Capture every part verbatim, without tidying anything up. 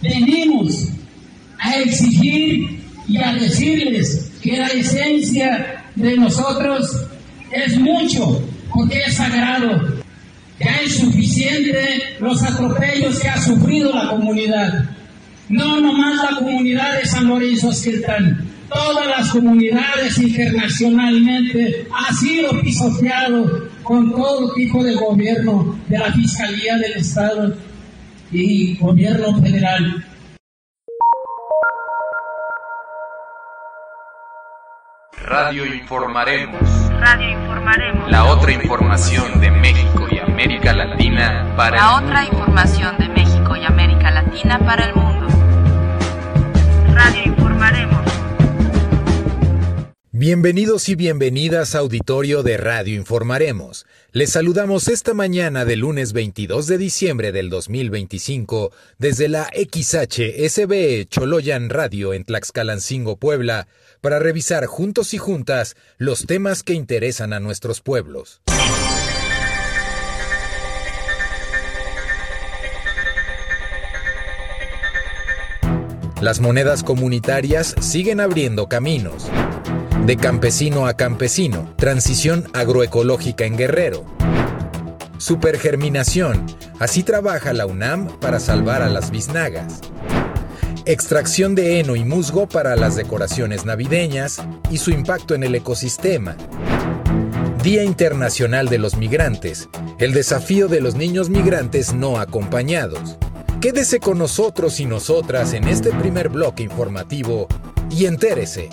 venimos a exigir y a decirles que la esencia de nosotros es mucho, porque es sagrado. Ya es suficiente los atropellos que ha sufrido la comunidad. No nomás la comunidad de San Lorenzo Azqueltán, todas las comunidades internacionalmente ha sido pisoteado con todo tipo de gobierno de la Fiscalía del Estado y gobierno federal. Radio Informaremos. Radio Informaremos. La otra información de México y América Latina para La el otra mundo. información de México y América Latina para el mundo. Radio Informaremos. Bienvenidos y bienvenidas, auditorio de Radio Informaremos. Les saludamos esta mañana del lunes veintidós de diciembre del dos mil veinticinco desde la X H S B E Choloyan Radio en Tlaxcalancingo, Puebla, para revisar juntos y juntas los temas que interesan a nuestros pueblos. Las monedas comunitarias siguen abriendo caminos. De campesino a campesino, transición agroecológica en Guerrero. Supergerminación, así trabaja la UNAM para salvar a las biznagas. Extracción de heno y musgo para las decoraciones navideñas y su impacto en el ecosistema. Día Internacional de los Migrantes, el desafío de los niños migrantes no acompañados. Quédese con nosotros y nosotras en este primer bloque informativo y entérese.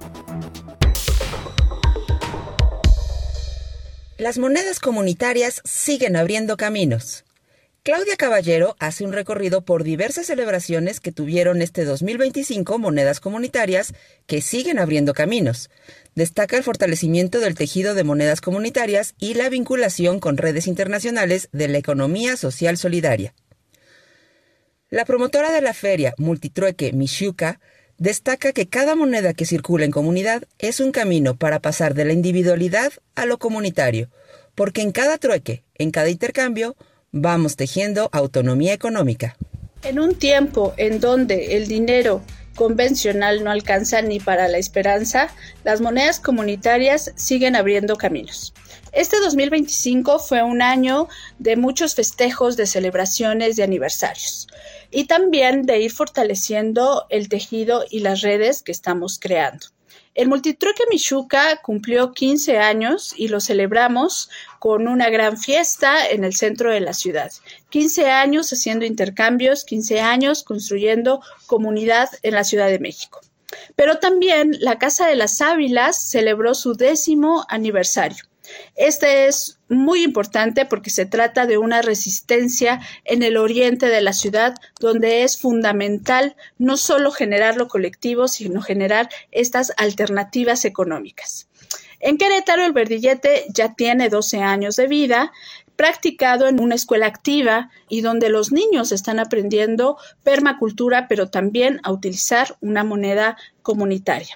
Las monedas comunitarias siguen abriendo caminos. Claudia Caballero hace un recorrido por diversas celebraciones que tuvieron este dos mil veinticinco monedas comunitarias que siguen abriendo caminos. Destaca el fortalecimiento del tejido de monedas comunitarias y la vinculación con redes internacionales de la economía social solidaria. La promotora de la feria Multitrueque Mixuca destaca que cada moneda que circula en comunidad es un camino para pasar de la individualidad a lo comunitario, porque en cada trueque, en cada intercambio, vamos tejiendo autonomía económica. En un tiempo en donde el dinero convencional no alcanza ni para la esperanza, las monedas comunitarias siguen abriendo caminos. Este dos mil veinticinco fue un año de muchos festejos, de celebraciones, de aniversarios y también de ir fortaleciendo el tejido y las redes que estamos creando. El Multitrueque Mixuca cumplió quince años y lo celebramos con una gran fiesta en el centro de la ciudad. quince años haciendo intercambios, quince años construyendo comunidad en la Ciudad de México. Pero también la Casa de las Ávilas celebró su décimo aniversario. Este es muy importante porque se trata de una resistencia en el oriente de la ciudad donde es fundamental no solo generar lo colectivo, sino generar estas alternativas económicas. En Querétaro, el Verdillete ya tiene doce años de vida, practicado en una escuela activa y donde los niños están aprendiendo permacultura, pero también a utilizar una moneda comunitaria.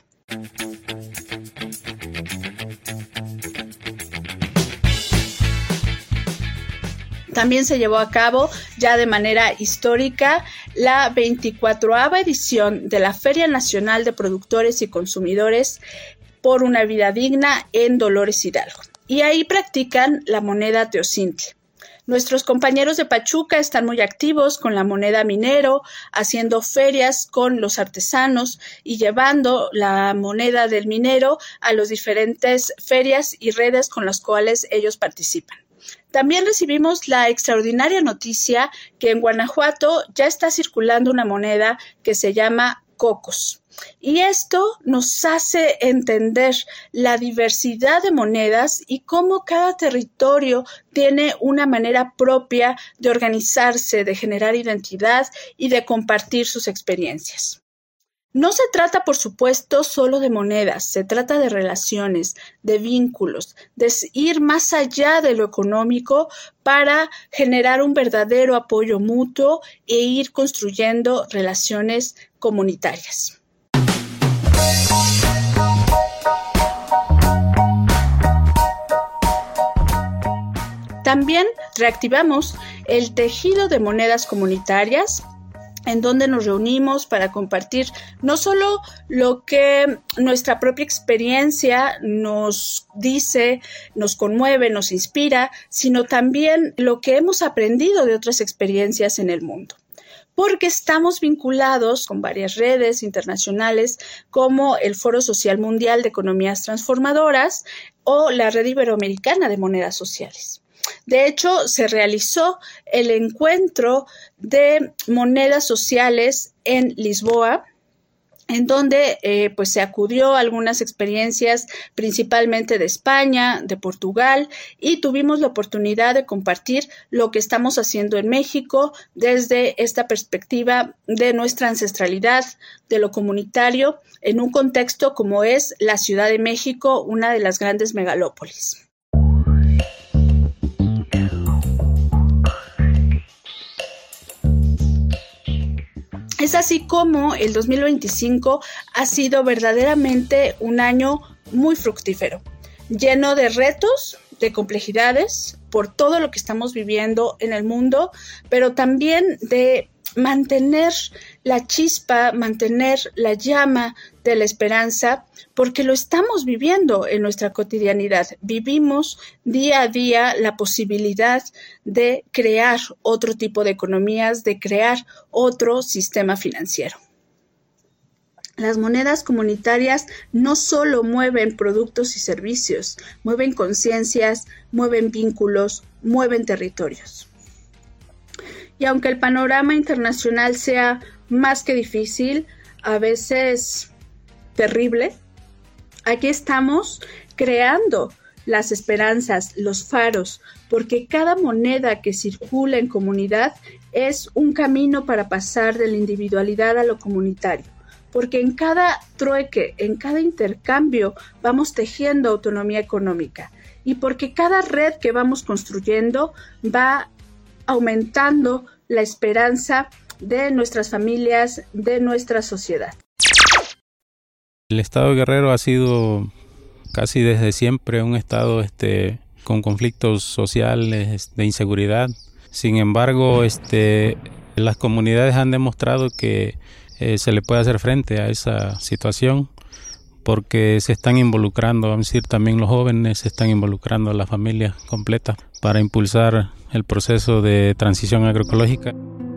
También se llevó a cabo, ya de manera histórica, la veinticuatroava edición de la Feria Nacional de Productores y Consumidores por una Vida Digna en Dolores Hidalgo. Y ahí practican la moneda teocintle. Nuestros compañeros de Pachuca están muy activos con la moneda minero, haciendo ferias con los artesanos y llevando la moneda del minero a las diferentes ferias y redes con las cuales ellos participan. También recibimos la extraordinaria noticia que en Guanajuato ya está circulando una moneda que se llama Cocos. Y esto nos hace entender la diversidad de monedas y cómo cada territorio tiene una manera propia de organizarse, de generar identidad y de compartir sus experiencias. No se trata, por supuesto, solo de monedas, se trata de relaciones, de vínculos, de ir más allá de lo económico para generar un verdadero apoyo mutuo e ir construyendo relaciones comunitarias. También reactivamos el tejido de monedas comunitarias en donde nos reunimos para compartir no solo lo que nuestra propia experiencia nos dice, nos conmueve, nos inspira, sino también lo que hemos aprendido de otras experiencias en el mundo. Porque estamos vinculados con varias redes internacionales como el Foro Social Mundial de Economías Transformadoras o la Red Iberoamericana de Monedas Sociales. De hecho, se realizó el encuentro de monedas sociales en Lisboa, en donde eh, pues se acudió a algunas experiencias principalmente de España, de Portugal, y tuvimos la oportunidad de compartir lo que estamos haciendo en México desde esta perspectiva de nuestra ancestralidad, de lo comunitario, en un contexto como es la Ciudad de México, una de las grandes megalópolis. Es así como el dos mil veinticinco ha sido verdaderamente un año muy fructífero, lleno de retos, de complejidades, por todo lo que estamos viviendo en el mundo, pero también de mantener la chispa, mantener la llama de la esperanza, porque lo estamos viviendo en nuestra cotidianidad. Vivimos día a día la posibilidad de crear otro tipo de economías, de crear otro sistema financiero. Las monedas comunitarias no solo mueven productos y servicios, mueven conciencias, mueven vínculos, mueven territorios. Y aunque el panorama internacional sea más que difícil, a veces terrible, aquí estamos creando las esperanzas, los faros, porque cada moneda que circula en comunidad es un camino para pasar de la individualidad a lo comunitario, porque en cada trueque, en cada intercambio vamos tejiendo autonomía económica y porque cada red que vamos construyendo va aumentando la esperanza de nuestras familias, de nuestra sociedad. El estado de Guerrero ha sido casi desde siempre un estado este, con conflictos sociales, de inseguridad. Sin embargo, este, las comunidades han demostrado que eh, se le puede hacer frente a esa situación porque se están involucrando, vamos a decir, también los jóvenes, se están involucrando las familias completas para impulsar el proceso de transición agroecológica.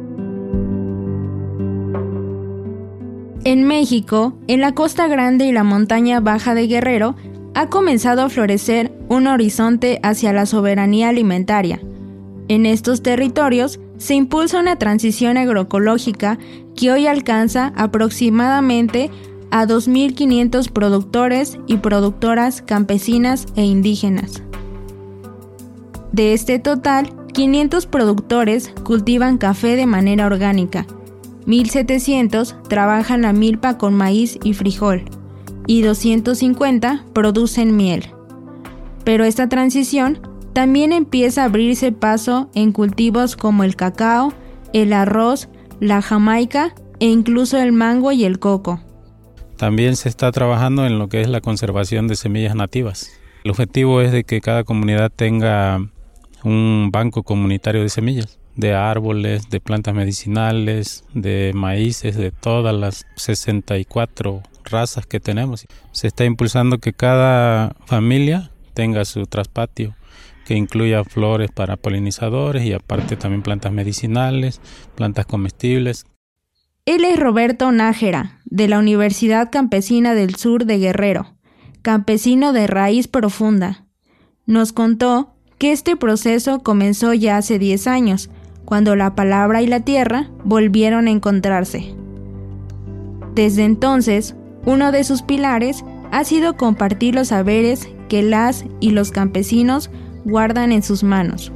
En México, en la Costa Grande y la montaña baja de Guerrero, ha comenzado a florecer un horizonte hacia la soberanía alimentaria. En estos territorios se impulsa una transición agroecológica que hoy alcanza aproximadamente a dos mil quinientos productores y productoras campesinas e indígenas. De este total, quinientos productores cultivan café de manera orgánica, mil setecientos trabajan la milpa con maíz y frijol, y doscientos cincuenta producen miel. Pero esta transición también empieza a abrirse paso en cultivos como el cacao, el arroz, la jamaica e incluso el mango y el coco. También se está trabajando en lo que es la conservación de semillas nativas. El objetivo es de que cada comunidad tenga un banco comunitario de semillas, de árboles, de plantas medicinales, de maíces, de todas las sesenta y cuatro razas que tenemos. Se está impulsando que cada familia tenga su traspatio, que incluya flores para polinizadores y aparte también plantas medicinales, plantas comestibles. Él es Roberto Nájera, de la Universidad Campesina del Sur de Guerrero, campesino de raíz profunda. Nos contó que este proceso comenzó ya hace diez años, cuando la palabra y la tierra volvieron a encontrarse. Desde entonces, uno de sus pilares ha sido compartir los saberes que las y los campesinos guardan en sus manos.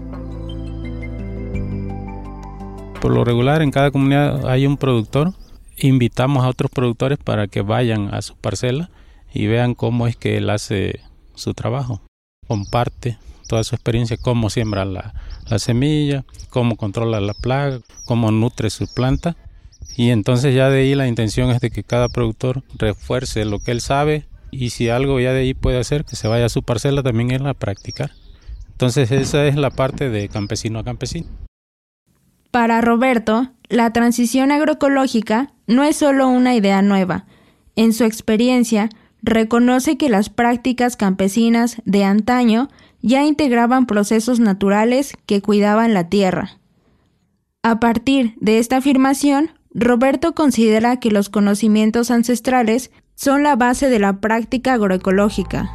Por lo regular, en cada comunidad hay un productor. Invitamos a otros productores para que vayan a su parcela y vean cómo es que él hace su trabajo. Comparte toda su experiencia, cómo siembra la, la semilla, cómo controla la plaga, cómo nutre su planta. Y entonces ya de ahí la intención es de que cada productor refuerce lo que él sabe y si algo ya de ahí puede hacer, que se vaya a su parcela también él a practicar. Entonces esa es la parte de campesino a campesino. Para Roberto, la transición agroecológica no es solo una idea nueva. En su experiencia, reconoce que las prácticas campesinas de antaño ya integraban procesos naturales que cuidaban la tierra. A partir de esta afirmación, Roberto considera que los conocimientos ancestrales son la base de la práctica agroecológica.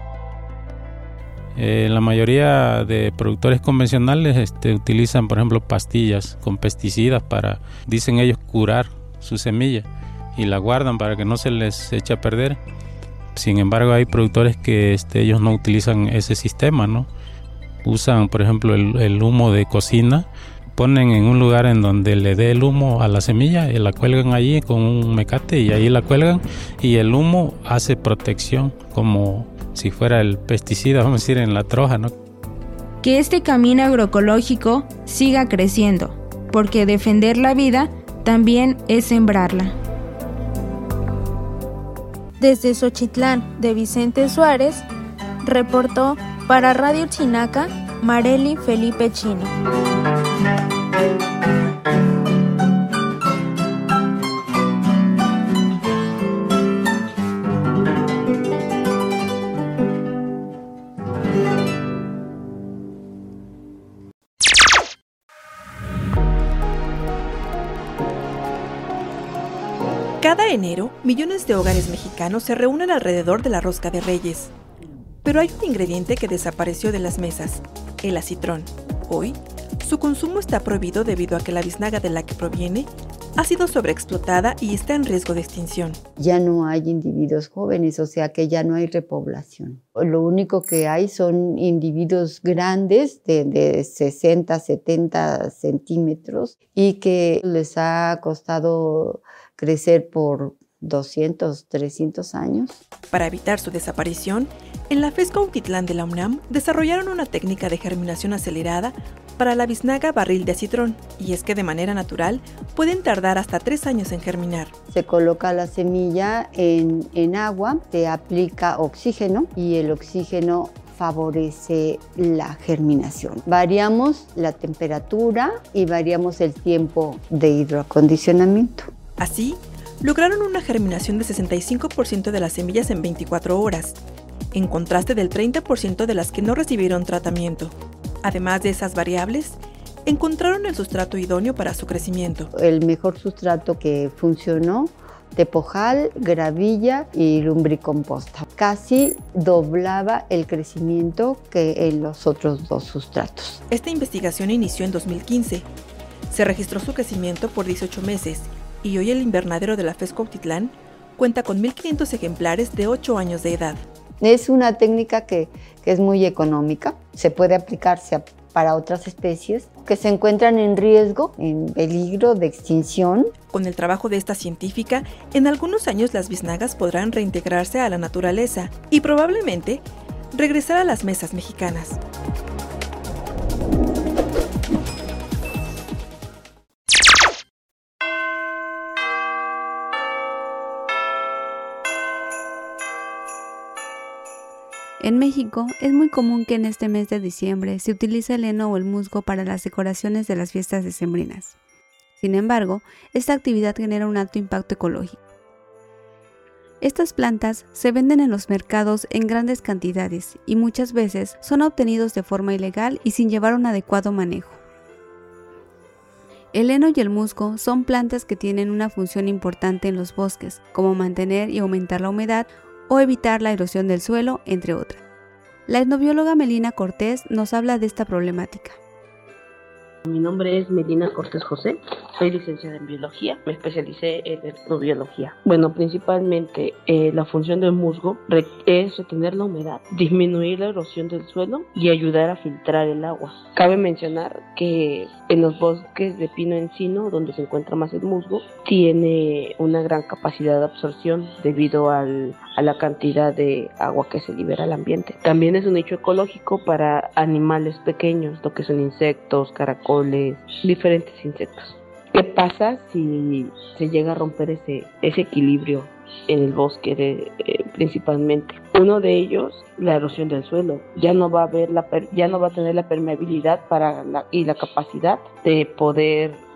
Eh, la mayoría de productores convencionales este, utilizan, por ejemplo, pastillas con pesticidas para, dicen ellos, curar su semilla y la guardan para que no se les eche a perder. Sin embargo, hay productores que este, ellos no utilizan ese sistema, ¿no? Usan, por ejemplo, el, el humo de cocina, ponen en un lugar en donde le dé el humo a la semilla y la cuelgan allí con un mecate y ahí la cuelgan y el humo hace protección como si fuera el pesticida, vamos a decir, en la troja, ¿no? Que este camino agroecológico siga creciendo, porque defender la vida también es sembrarla. Desde Xochitlán de Vicente Suárez, reportó para Radio Chinaca Marely Felipe Chino. Cada enero, millones de hogares mexicanos se reúnen alrededor de la rosca de Reyes. Pero hay un ingrediente que desapareció de las mesas, el acitrón. Hoy, su consumo está prohibido debido a que la biznaga de la que proviene ha sido sobreexplotada y está en riesgo de extinción. Ya no hay individuos jóvenes, o sea que ya no hay repoblación. Lo único que hay son individuos grandes de, de sesenta, setenta centímetros y que les ha costado crecer por doscientos, trescientos años. Para evitar su desaparición, en la FES Cuautitlán de la UNAM desarrollaron una técnica de germinación acelerada para la biznaga barril de acitrón, y es que de manera natural pueden tardar hasta tres años en germinar. Se coloca la semilla en, en agua, se aplica oxígeno y el oxígeno favorece la germinación. Variamos la temperatura y variamos el tiempo de hidroacondicionamiento. Así, lograron una germinación de sesenta y cinco por ciento de las semillas en veinticuatro horas, en contraste del treinta por ciento de las que no recibieron tratamiento. Además de esas variables, encontraron el sustrato idóneo para su crecimiento. El mejor sustrato que funcionó, tepojal, gravilla y lumbricomposta. Casi doblaba el crecimiento que en los otros dos sustratos. Esta investigación inició en dos mil quince. Se registró su crecimiento por dieciocho meses y hoy el invernadero de la FES Cuautitlán cuenta con mil quinientos ejemplares de ocho años de edad. Es una técnica que, que es muy económica, se puede aplicarse para otras especies que se encuentran en riesgo, en peligro de extinción. Con el trabajo de esta científica, en algunos años las biznagas podrán reintegrarse a la naturaleza y probablemente regresar a las mesas mexicanas. En México es muy común que en este mes de diciembre se utilice el heno o el musgo para las decoraciones de las fiestas decembrinas. Sin embargo, esta actividad genera un alto impacto ecológico. Estas plantas se venden en los mercados en grandes cantidades y muchas veces son obtenidos de forma ilegal y sin llevar un adecuado manejo. El heno y el musgo son plantas que tienen una función importante en los bosques, como mantener y aumentar la humedad o evitar la erosión del suelo, entre otras. La etnobióloga Melina Cortés nos habla de esta problemática. Mi nombre es Melina Cortés José, soy licenciada en biología, me especialicé en etnobiología. Bueno, principalmente eh, la función del musgo es retener la humedad, disminuir la erosión del suelo y ayudar a filtrar el agua. Cabe mencionar que en los bosques de pino-encino, donde se encuentra más el musgo, tiene una gran capacidad de absorción debido al, a la cantidad de agua que se libera al ambiente. También es un nicho ecológico para animales pequeños, lo que son insectos, caracoles, diferentes insectos. ¿Qué pasa si se llega a romper ese, ese equilibrio en el bosque de, eh, principalmente? Uno de ellos, la erosión del suelo. Ya no va a haber la per, ya no va a tener la permeabilidad para la, y la capacidad de poder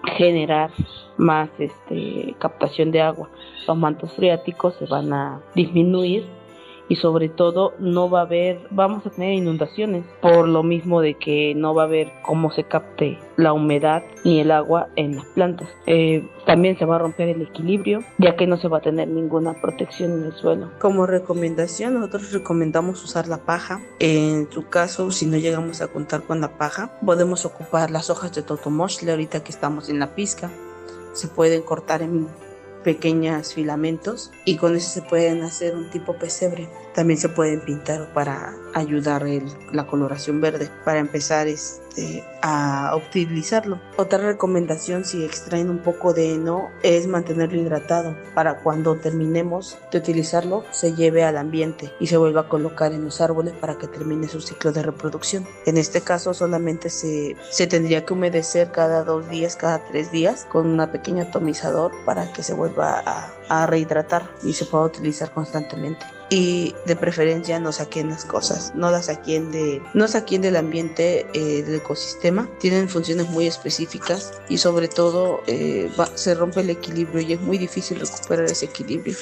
generar más este, captación de agua. Los mantos freáticos se van a disminuir y sobre todo no va a haber, vamos a tener inundaciones por lo mismo de que no va a haber cómo se capte la humedad ni el agua en las plantas. Eh, también se va a romper el equilibrio, ya que no se va a tener ninguna protección en el suelo. Como recomendación, nosotros recomendamos usar la paja. En su caso, si no llegamos a contar con la paja, podemos ocupar las hojas de totomostle, ahorita que estamos en la pizca. Se pueden cortar en pequeños filamentos y con eso se pueden hacer un tipo pesebre. También se pueden pintar para ayudar el, la coloración verde, para empezar este, a utilizarlo. Otra recomendación, si extraen un poco de heno, es mantenerlo hidratado para cuando terminemos de utilizarlo se lleve al ambiente y se vuelva a colocar en los árboles para que termine su ciclo de reproducción. En este caso solamente se, se tendría que humedecer cada dos días, cada tres días con un pequeño atomizador para que se vuelva a, a rehidratar y se pueda utilizar constantemente. Y de preferencia no saquen las cosas, no las saquen, de, no saquen del ambiente, eh, del ecosistema. Tienen funciones muy específicas y sobre todo eh, va, se rompe el equilibrio y es muy difícil recuperar ese equilibrio.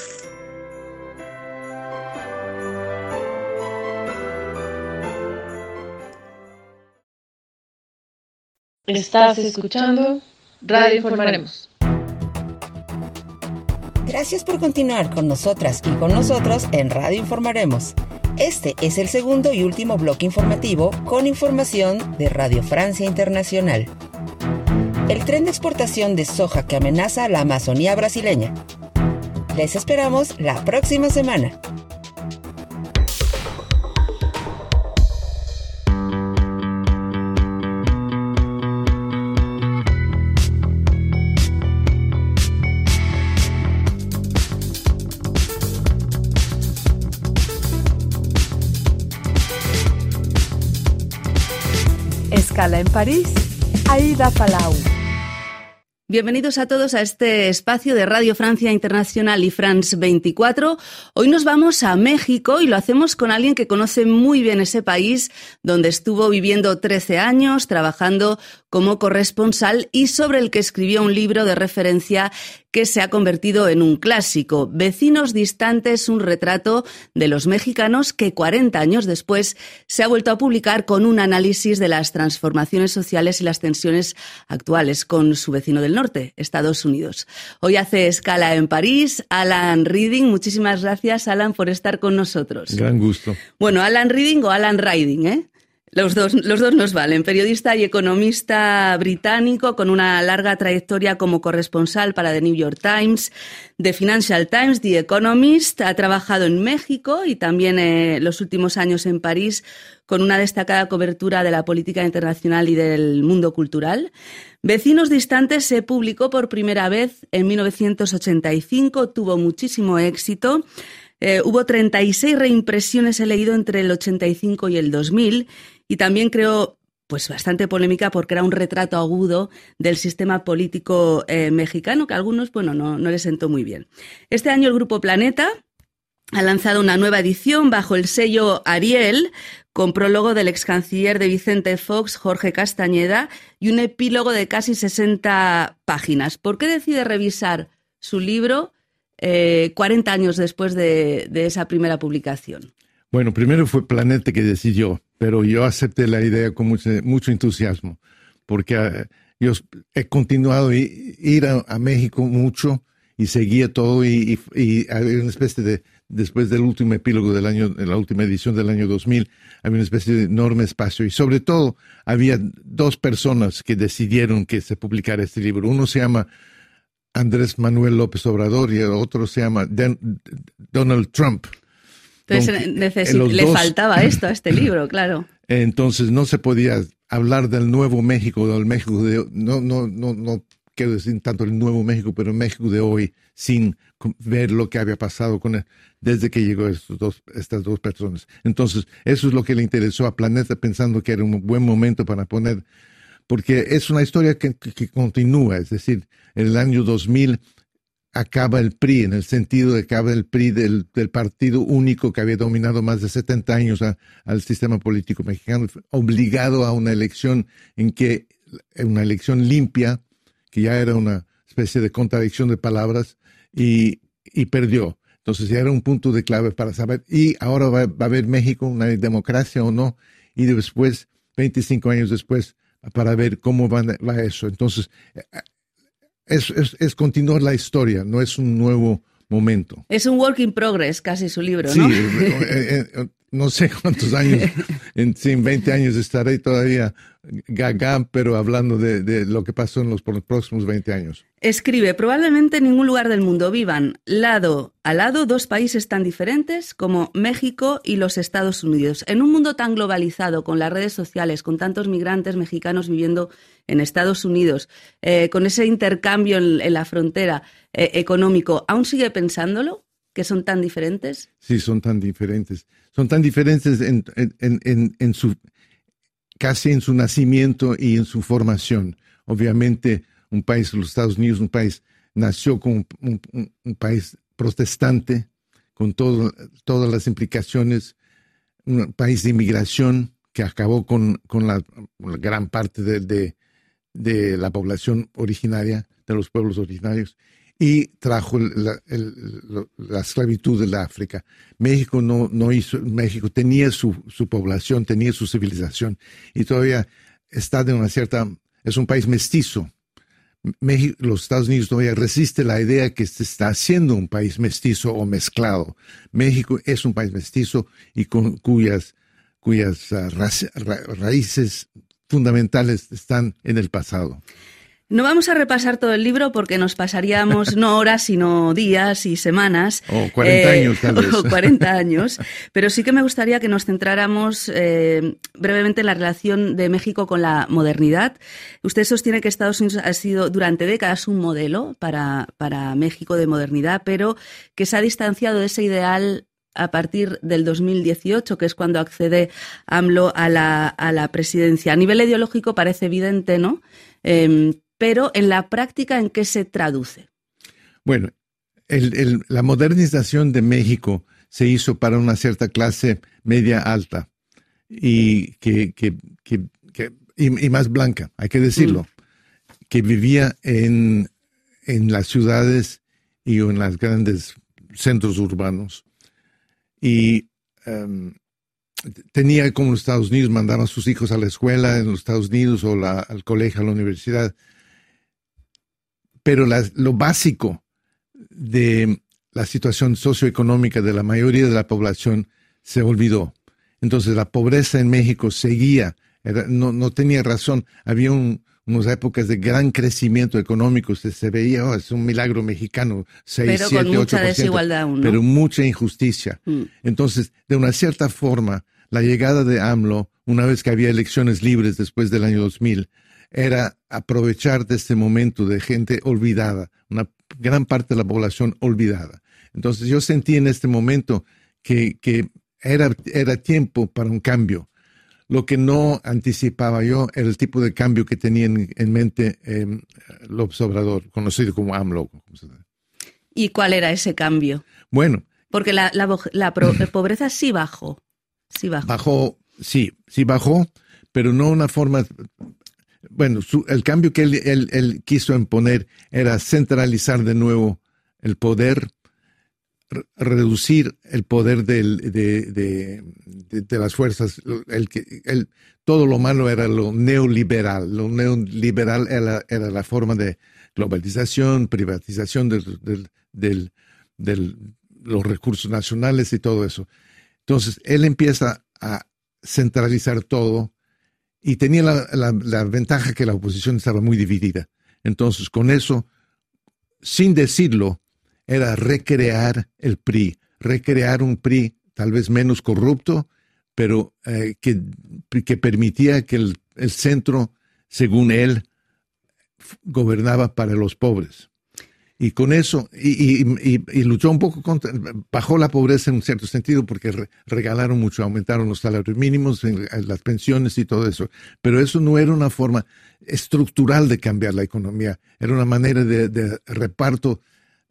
Estás escuchando Radio Informaremos. Gracias por continuar con nosotras y con nosotros en Radio Informaremos. Este es el segundo y último bloque informativo con información de Radio Francia Internacional. El tren de exportación de soja que amenaza a la Amazonía brasileña. Les esperamos la próxima semana. Escala en París, Aida Palau. Bienvenidos a todos a este espacio de Radio Francia Internacional y France veinticuatro. Hoy nos vamos a México y lo hacemos con alguien que conoce muy bien ese país, donde estuvo viviendo trece años, trabajando como corresponsal y sobre el que escribió un libro de referencia que se ha convertido en un clásico. Vecinos distantes, un retrato de los mexicanos que cuarenta años después se ha vuelto a publicar con un análisis de las transformaciones sociales y las tensiones actuales con su vecino del norte, Estados Unidos. Hoy hace escala en París Alan Reading. Muchísimas gracias, Alan, por estar con nosotros. Gran gusto. Bueno, Alan Reading o Alan Riding, ¿eh? Los dos, los dos nos valen. Periodista y economista británico con una larga trayectoria como corresponsal para The New York Times, The Financial Times, The Economist. Ha trabajado en México y también eh, los últimos años en París con una destacada cobertura de la política internacional y del mundo cultural. Vecinos distantes se publicó por primera vez en mil novecientos ochenta y cinco, tuvo muchísimo éxito. Eh, hubo treinta y seis reimpresiones, he leído, entre el ochenta y cinco y el dos mil, y también creo pues bastante polémica porque era un retrato agudo del sistema político eh, mexicano que a algunos bueno, no, no les sentó muy bien. Este año el Grupo Planeta ha lanzado una nueva edición bajo el sello Ariel, con prólogo del ex canciller de Vicente Fox, Jorge Castañeda, y un epílogo de casi sesenta páginas. ¿Por qué decide revisar su libro Eh, cuarenta años después de, de esa primera publicación? Bueno, primero fue Planeta que decidió, pero yo acepté la idea con mucho, mucho entusiasmo, porque uh, yo he continuado a ir a, a México mucho y seguía todo y, y, y había una especie de, después del último epílogo del año, de la última edición del año dos mil, había una especie de enorme espacio y sobre todo había dos personas que decidieron que se publicara este libro. Uno se llama Andrés Manuel López Obrador y el otro se llama Den- Donald Trump. Entonces necesi- le dos, faltaba esto a este libro, claro. Entonces no se podía hablar del Nuevo México, del México de no, no, no, no quiero decir tanto el Nuevo México, pero el México de hoy, sin ver lo que había pasado con él desde que llegó estos dos, estas dos personas. Entonces eso es lo que le interesó a Planeta, pensando que era un buen momento para poner, porque es una historia que, que, que continúa, es decir, en el año dos mil acaba el P R I, en el sentido de que acaba el P R I del, del partido único que había dominado más de setenta años a, al sistema político mexicano, obligado a una elección en que, una elección limpia, que ya era una especie de contradicción de palabras, y, y perdió. Entonces ya era un punto de clave para saber, y ahora va, va a haber México una democracia o no, y después, veinticinco años después, para ver cómo va, va eso. Entonces, es, es, es continuar la historia, no es un nuevo momento. Es un work in progress, casi su libro, ¿no? Sí, eh, eh, no sé cuántos años, en, en veinte años estaré todavía gaga, pero hablando de, de lo que pasó en los próximos veinte años. Escribe, probablemente en ningún lugar del mundo vivan lado a lado dos países tan diferentes como México y los Estados Unidos. En un mundo tan globalizado, con las redes sociales, con tantos migrantes mexicanos viviendo en Estados Unidos, eh, con ese intercambio en, en la frontera eh, económico, ¿aún sigue pensándolo? ¿Que son tan diferentes? Sí, son tan diferentes. Son tan diferentes en, en, en, en su, casi en su nacimiento y en su formación. Obviamente, un país, los Estados Unidos, un país, nació como un, un, un país protestante, con todo, todas las implicaciones, un país de inmigración que acabó con, con la, la gran parte de, de, de la población originaria, de los pueblos originarios, y trajo la, el, la esclavitud de la África. México no, no hizo, México tenía su, su población, tenía su civilización, y todavía está de una cierta, es un país mestizo. México, los Estados Unidos todavía resiste la idea que se está haciendo un país mestizo o mezclado. México es un país mestizo y con cuyas, cuyas uh, ra, ra, raíces fundamentales están en el pasado. No vamos a repasar todo el libro porque nos pasaríamos no horas, sino días y semanas. O cuarenta eh, años, tal vez. O cuarenta años. Pero sí que me gustaría que nos centráramos eh, brevemente en la relación de México con la modernidad. Usted sostiene que Estados Unidos ha sido durante décadas un modelo para, para México de modernidad, pero que se ha distanciado de ese ideal a partir del dos mil dieciocho, que es cuando accede AMLO a la, a la presidencia. A nivel ideológico parece evidente, ¿no? Eh, pero en la práctica, ¿en qué se traduce? Bueno, el, el, la modernización de México se hizo para una cierta clase media alta y, que, que, que, que, y, y más blanca, hay que decirlo, mm. que vivía en, en las ciudades y en los grandes centros urbanos. Y um, tenía, como los Estados Unidos, mandaban a sus hijos a la escuela en los Estados Unidos o la, al colegio, a la universidad. Pero la, lo básico de la situación socioeconómica de la mayoría de la población se olvidó. Entonces la pobreza en México seguía, era, no, no tenía razón. Había un, unas épocas de gran crecimiento económico, se, se veía, oh, es un milagro mexicano, seis, pero siete, con mucha ocho por ciento, desigualdad aún, ¿no? Pero mucha injusticia. Mm. Entonces, de una cierta forma, la llegada de AMLO, una vez que había elecciones libres después del año dos mil, era aprovechar de este momento de gente olvidada, una gran parte de la población olvidada. Entonces yo sentí en este momento que, que era, era tiempo para un cambio. Lo que no anticipaba yo era el tipo de cambio que tenía en, en mente eh, López Obrador, conocido como AMLO. ¿Y cuál era ese cambio? Bueno. Porque la, la, la, pro, la pobreza sí bajó. Sí bajó. Bajó, sí, sí bajó, pero no una forma... Bueno, su, el cambio que él, él, él quiso imponer era centralizar de nuevo el poder, re, reducir el poder del, de, de, de, de las fuerzas. El, el, todo lo malo era lo neoliberal. Lo neoliberal era, era la forma de globalización, privatización de, de, de, de, de los recursos nacionales y todo eso. Entonces, él empieza a centralizar todo. Y tenía la, la, la ventaja que la oposición estaba muy dividida. Entonces, con eso, sin decirlo, era recrear el P R I, recrear un P R I tal vez menos corrupto, pero eh, que, que permitía que el, el centro, según él, gobernaba para los pobres. Y con eso, y, y, y, y luchó un poco contra, bajó la pobreza en un cierto sentido porque re, regalaron mucho, aumentaron los salarios mínimos, en, en las pensiones y todo eso. Pero eso no era una forma estructural de cambiar la economía, era una manera de, de reparto,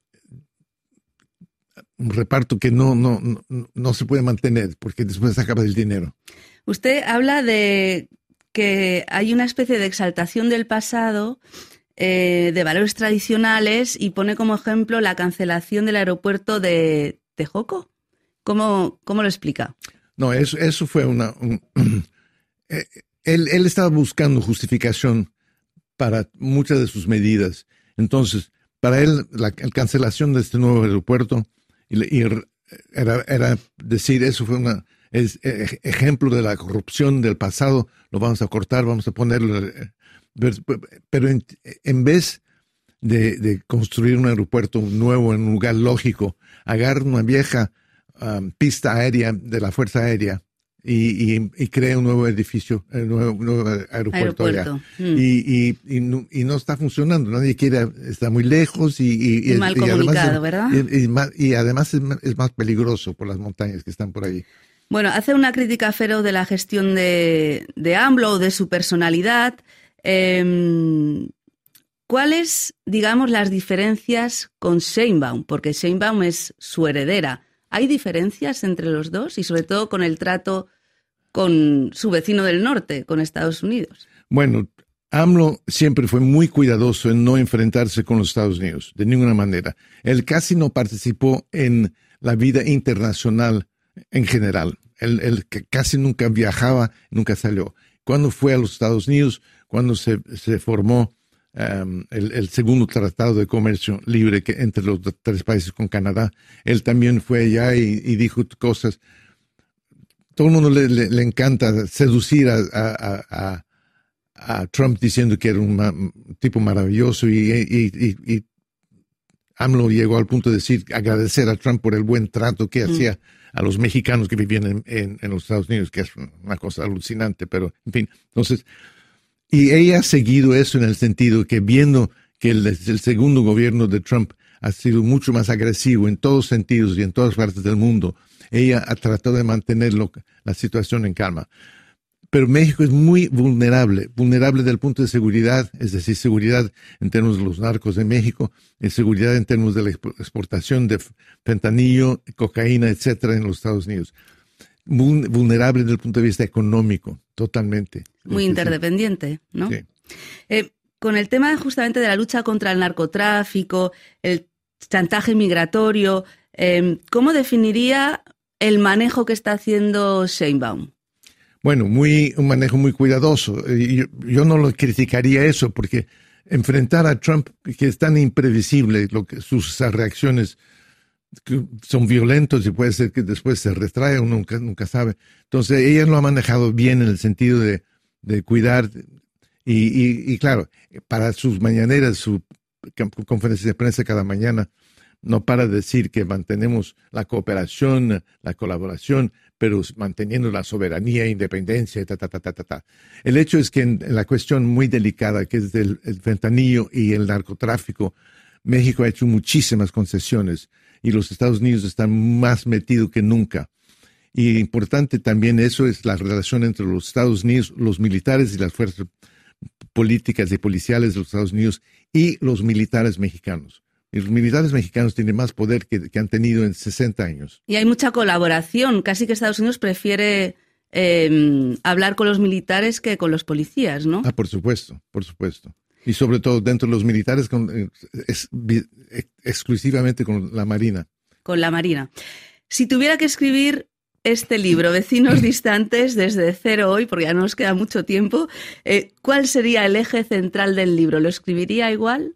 un reparto que no, no, no, no se puede mantener porque después se acaba el dinero. Usted habla de que hay una especie de exaltación del pasado eh, de valores tradicionales y pone como ejemplo la cancelación del aeropuerto de Texcoco. ¿Cómo, cómo lo explica? No, eso, eso fue una... Un, eh, él, él estaba buscando justificación para muchas de sus medidas. Entonces, para él, la, la cancelación de este nuevo aeropuerto y, y era, era decir, eso fue una... Es ejemplo de la corrupción del pasado, lo vamos a cortar, vamos a ponerlo, pero en, en vez de, de construir un aeropuerto nuevo en un lugar lógico, agarra una vieja um, pista aérea de la Fuerza Aérea y, y, y crea un nuevo edificio, un nuevo, un nuevo aeropuerto, aeropuerto. allá. Mm. Y, y, y, no, y no está funcionando, nadie quiere, está muy lejos y, y, y mal y comunicado, además, ¿verdad? Y, y, y además es, es más peligroso por las montañas que están por ahí. Bueno, hace una crítica feroz de la gestión de, de AMLO o de su personalidad. Eh, ¿Cuáles, digamos, las diferencias con Sheinbaum? Porque Sheinbaum es su heredera. ¿Hay diferencias entre los dos y sobre todo con el trato con su vecino del norte, con Estados Unidos? Bueno, AMLO siempre fue muy cuidadoso en no enfrentarse con los Estados Unidos, de ninguna manera. Él casi no participó en la vida internacional en general. Él, él casi nunca viajaba, nunca salió. Cuando fue a los Estados Unidos, cuando se, se formó um, el, el segundo tratado de comercio libre que entre los tres países con Canadá, él también fue allá y, y dijo cosas. Todo el mundo le, le, le encanta seducir a, a, a, a Trump diciendo que era un, ma, un tipo maravilloso y, y, y, y AMLO llegó al punto de decir, agradecer a Trump por el buen trato que mm. hacía a los mexicanos que vivían en, en, en los Estados Unidos, que es una cosa alucinante, pero en fin. Entonces, y ella ha seguido eso en el sentido que viendo que el, el segundo gobierno de Trump ha sido mucho más agresivo en todos sentidos y en todas partes del mundo, ella ha tratado de mantener lo, la situación en calma. Pero México es muy vulnerable, vulnerable desde el punto de seguridad, es decir, seguridad en términos de los narcos de México, y seguridad en términos de la exportación de fentanilo, cocaína, etcétera, en los Estados Unidos. Vulnerable desde el punto de vista económico, totalmente. Muy interdependiente, ¿no? Sí. Eh, con el tema justamente de la lucha contra el narcotráfico, el chantaje migratorio, eh, ¿cómo definiría el manejo que está haciendo Sheinbaum? Bueno, muy, un manejo muy cuidadoso. Yo, yo no lo criticaría eso, porque enfrentar a Trump, que es tan imprevisible, lo que, sus reacciones que son violentos y puede ser que después se retrae, uno nunca, nunca sabe. Entonces, ella lo ha manejado bien en el sentido de, de cuidar. Y, y, y claro, para sus mañaneras, su conferencia de prensa cada mañana, no para de decir que mantenemos la cooperación, la colaboración, pero manteniendo la soberanía, independencia, ta, ta, ta, ta, ta, ta. El hecho es que en, en la cuestión muy delicada, que es del el fentanilo y el narcotráfico, México ha hecho muchísimas concesiones y los Estados Unidos están más metidos que nunca. Y importante también eso es la relación entre los Estados Unidos, los militares y las fuerzas políticas y policiales de los Estados Unidos y los militares mexicanos. Y los militares mexicanos tienen más poder que, que han tenido en sesenta años. Y hay mucha colaboración. Casi que Estados Unidos prefiere eh, hablar con los militares que con los policías, ¿no? Ah, por supuesto, por supuesto. Y sobre todo dentro de los militares, con, es, ex, exclusivamente con la Marina. Con la Marina. Si tuviera que escribir este libro, Vecinos Distantes, desde cero hoy, porque ya no nos queda mucho tiempo, eh, ¿cuál sería el eje central del libro? ¿Lo escribiría igual?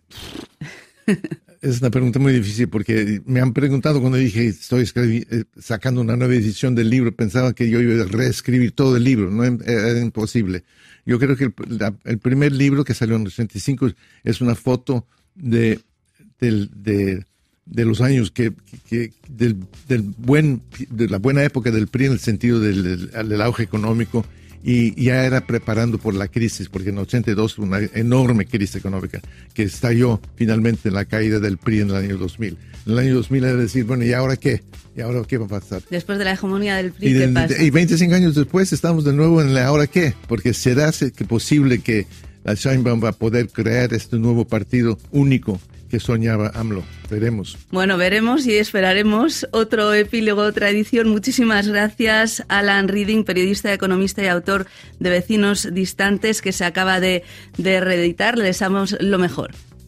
Es una pregunta muy difícil porque me han preguntado cuando dije estoy sacando una nueva edición del libro, pensaba que yo iba a reescribir todo el libro, no era imposible. Yo creo que el, la, el primer libro que salió en el ochenta y cinco es una foto de, de, de, de los años que, que del, del buen, de la buena época del P R I en el sentido del, del, del auge económico. Y ya era preparando por la crisis, porque en ochenta y dos una enorme crisis económica que estalló finalmente en la caída del P R I en el año dos mil. En el año dos mil era decir, bueno, ¿y ahora qué? ¿Y ahora qué va a pasar? Después de la hegemonía del P R I, y ¿qué de, pasa? Y veinticinco años después estamos de nuevo en la ¿ahora qué? Porque será que posible que la Sheinbaum va a poder crear este nuevo partido único que soñaba AMLO. Veremos. Bueno, veremos y esperaremos otro epílogo, otra edición. Muchísimas gracias, Alan Reading, periodista, economista y autor de Vecinos Distantes, que se acaba de, de reeditar. Le deseamos lo mejor.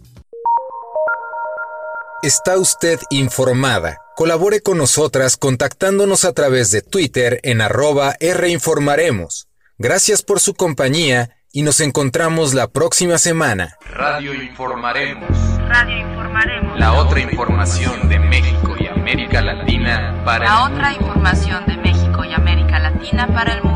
Está usted informada. Colabore con nosotras contactándonos a través de Twitter en arroba reinformaremos. Gracias por su compañía y nos encontramos la próxima semana. Radio Informaremos. Radio Informaremos. La otra información de México y América Latina para La el otra mundo. información de México y América Latina para el mundo.